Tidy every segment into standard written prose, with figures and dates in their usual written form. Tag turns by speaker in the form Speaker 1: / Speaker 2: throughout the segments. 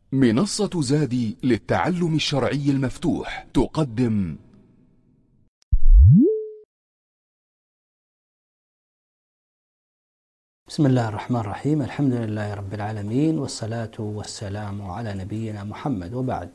Speaker 1: منصة زادي للتعلم الشرعي المفتوح تقدم
Speaker 2: بسم الله الرحمن الرحيم. الحمد لله رب العالمين، والصلاة والسلام على نبينا محمد، وبعد.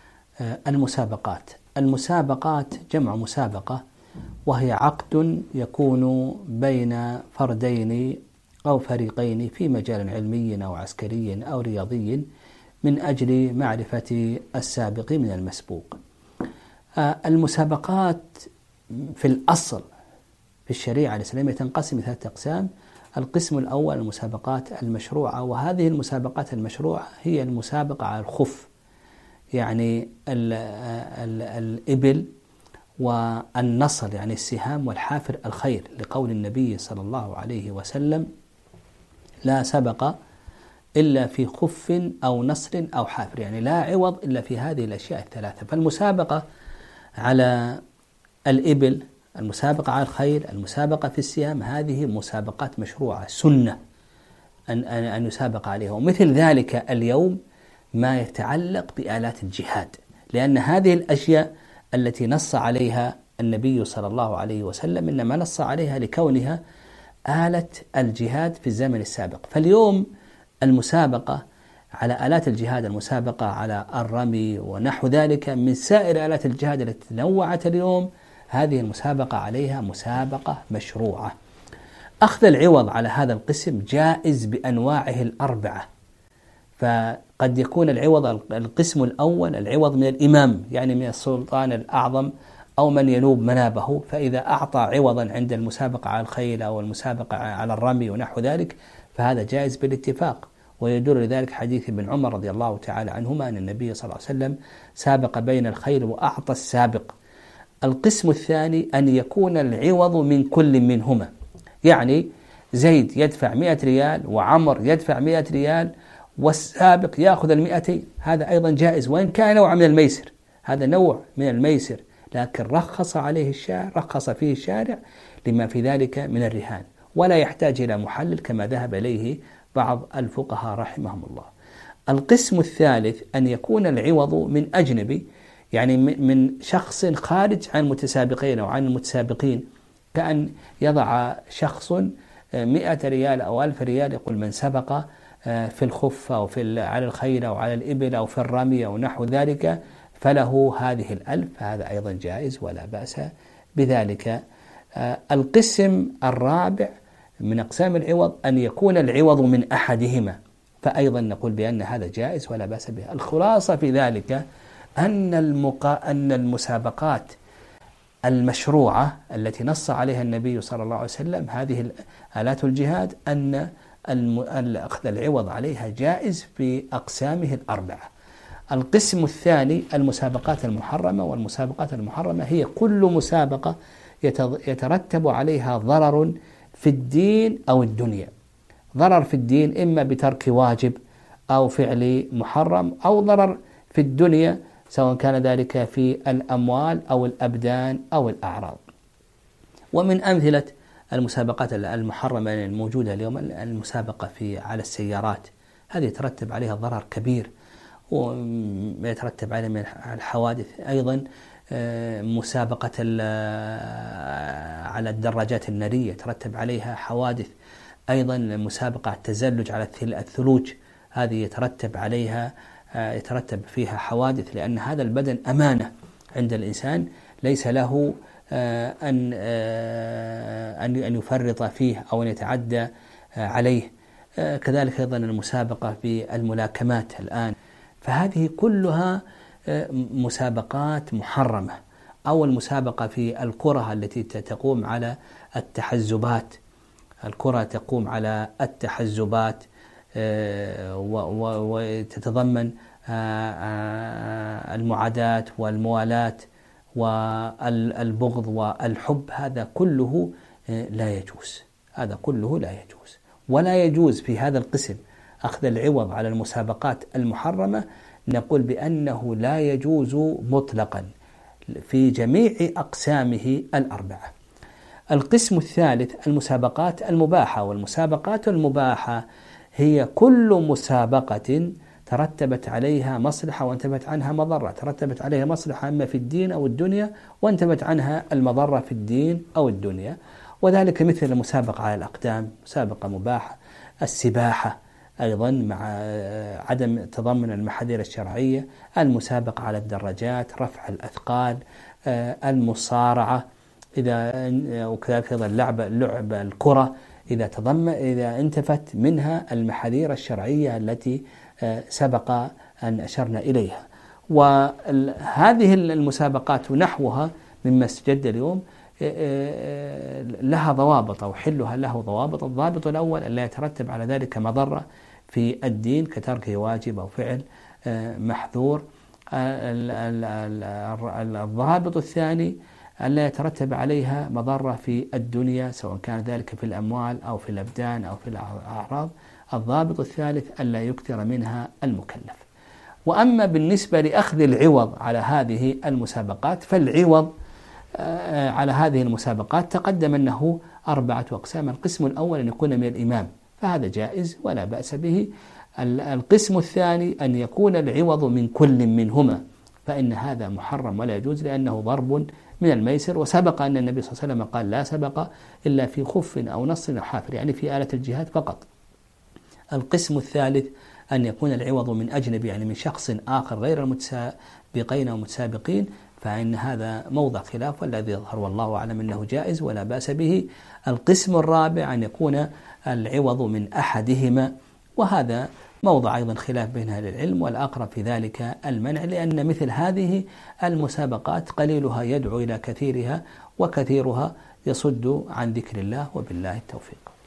Speaker 2: المسابقات جمع مسابقة، وهي عقد يكون بين فردين أو فريقين في مجال علمي أو عسكري أو رياضي من أجل معرفة السابق من المسبوق. المسابقات في الأصل في الشريعة الإسلامية تنقسم إلى 3 أقسام. القسم الأول المسابقات المشروعة، وهذه المسابقات المشروعة هي المسابقة على الخف، يعني الإبل والنصل، يعني السهام والحافر الخير، لقول النبي صلى الله عليه وسلم: لا سبق إلا في خف أو نصر أو حافر، يعني لا عوض إلا في هذه الأشياء ال3. فالمسابقة على الإبل، المسابقة على الخيل، المسابقة في السهام، هذه مسابقات مشروعة سنة أن يسابق عليها. ومثل ذلك اليوم ما يتعلق بآلات الجهاد، لأن هذه الأشياء التي نص عليها النبي صلى الله عليه وسلم إنما نص عليها لكونها آلة الجهاد في الزمن السابق. فاليوم المسابقة على آلات الجهاد، المسابقة على الرمي ونحو ذلك من سائر آلات الجهاد التي تنوعت اليوم، هذه المسابقة عليها مسابقة مشروعة. أخذ العوض على هذا القسم جائز بأنواعه ال4. فقد يكون العوض القسم الأول العوض من الإمام، يعني من السلطان الأعظم أو من ينوب منابه، فإذا أعطى عوضا عند المسابقة على الخيل أو المسابقة على الرمي ونحو ذلك فهذا جائز بالاتفاق. ويدل لذلك حديث ابن عمر رضي الله تعالى عنهما أن النبي صلى الله عليه وسلم سابق بين الخيل وأعطى السابق. القسم الثاني أن يكون العوض من كل منهما، يعني زيد يدفع 100 ريال وعمر يدفع 100 ريال والسابق يأخذ 200، هذا أيضا جائز، وإن كان نوع من الميسر، هذا نوع من الميسر، لكن رخص فيه الشارع لما في ذلك من الرهان، ولا يحتاج إلى محلل كما ذهب إليه بعض الفقهاء رحمهم الله. القسم الثالث أن يكون العوض من أجنبي، يعني من شخص خارج عن المتسابقين أو عن المتسابقين، كأن يضع شخص 100 ريال أو 1000 ريال، يقول من سبق في الخف أو على الخيل أو على الإبل أو في الرمي أو نحو ذلك فله هذه 1000، هذا أيضا جائز ولا بأس بذلك. القسم الرابع من أقسام العوض أن يكون العوض من أحدهما، فأيضا نقول بأن هذا جائز ولا بأس به. الخلاصة في ذلك أن المسابقات المشروعة التي نص عليها النبي صلى الله عليه وسلم، هذه آلات الجهاد، أن أخذ العوض عليها جائز في أقسامه ال4. القسم الثاني المسابقات المحرمة، والمسابقات المحرمة هي كل مسابقة يترتب عليها ضرر في الدين أو الدنيا. ضرر في الدين إما بترك واجب أو فعل محرم، أو ضرر في الدنيا سواء كان ذلك في الأموال أو الأبدان أو الأعراض. ومن أمثلة المسابقات المحرمة الموجودة اليوم المسابقة على السيارات، هذه يترتب عليها ضرر كبير ويترتب عليها من الحوادث. أيضا مسابقة على الدراجات النارية يترتب عليها حوادث. أيضا مسابقة التزلج على الثلوج، هذه يترتب فيها حوادث، لأن هذا البدن أمانة عند الإنسان، ليس له أن يفرط فيه أو أن يتعدى عليه. كذلك أيضا المسابقة في الملاكمات الآن، فهذه كلها مسابقات محرمة. أو المسابقة في الكرة التي تقوم على التحزبات، الكرة تقوم على التحزبات وتتضمن المعاداة والموالاة والبغض والحب، هذا كله لا يجوز، ولا يجوز في هذا القسم أخذ العوض على المسابقات المحرمة. نقول بأنه لا يجوز مطلقا في جميع أقسامه ال4. القسم الثالث المسابقات المباحة، والمسابقات المباحة هي كل مسابقة ترتبت عليها مصلحة وانتبت عنها مضرة، ترتبت عليها مصلحة إما في الدين أو الدنيا وانتبت عنها المضرة في الدين أو الدنيا. وذلك مثل المسابقة على الأقدام، مسابقة مباحة، السباحة أيضا مع عدم تضمن المحاذير الشرعية، المسابقة على الدراجات، رفع الأثقال، المصارعة، وكذلك أيضا لعب الكرة إذا انتفت منها المحاذير الشرعية التي سبق أن أشرنا إليها. وهذه المسابقات ونحوها مما استجد اليوم لها ضوابط أو حلها له ضوابط. الضابط الأول أن لا يترتب على ذلك مضرة في الدين كتركه واجب أو فعل محذور. الضابط الثاني أن لا يترتب عليها مضرة في الدنيا سواء كان ذلك في الأموال أو في الأبدان أو في الأعراض. الضابط الثالث أن لا يكثر منها المكلف. وأما بالنسبة لأخذ العوض على هذه المسابقات، فالعوض على هذه المسابقات تقدم أنه 4 أقسام. القسم الأول أن يكون من الإمام، فهذا جائز ولا بأس به. القسم الثاني أن يكون العوض من كل منهما، فإن هذا محرم ولا يجوز لأنه ضرب من الميسر. وسبق أن النبي صلى الله عليه وسلم قال لا سبق إلا في خف أو نص أو حافر، يعني في آلة الجهاد فقط. القسم الثالث أن يكون العوض من أجنبي، يعني من شخص آخر غير المتسابقين أو المتسابقين، فإن هذا موضع خلاف، والذي يظهر والله أعلم أنه جائز ولا بأس به. القسم الرابع أن يكون العوض من أحدهما، وهذا موضع أيضا خلاف بين أهل العلم، والأقرب في ذلك المنع، لأن مثل هذه المسابقات قليلها يدعو إلى كثيرها وكثيرها يصد عن ذكر الله، وبالله التوفيق.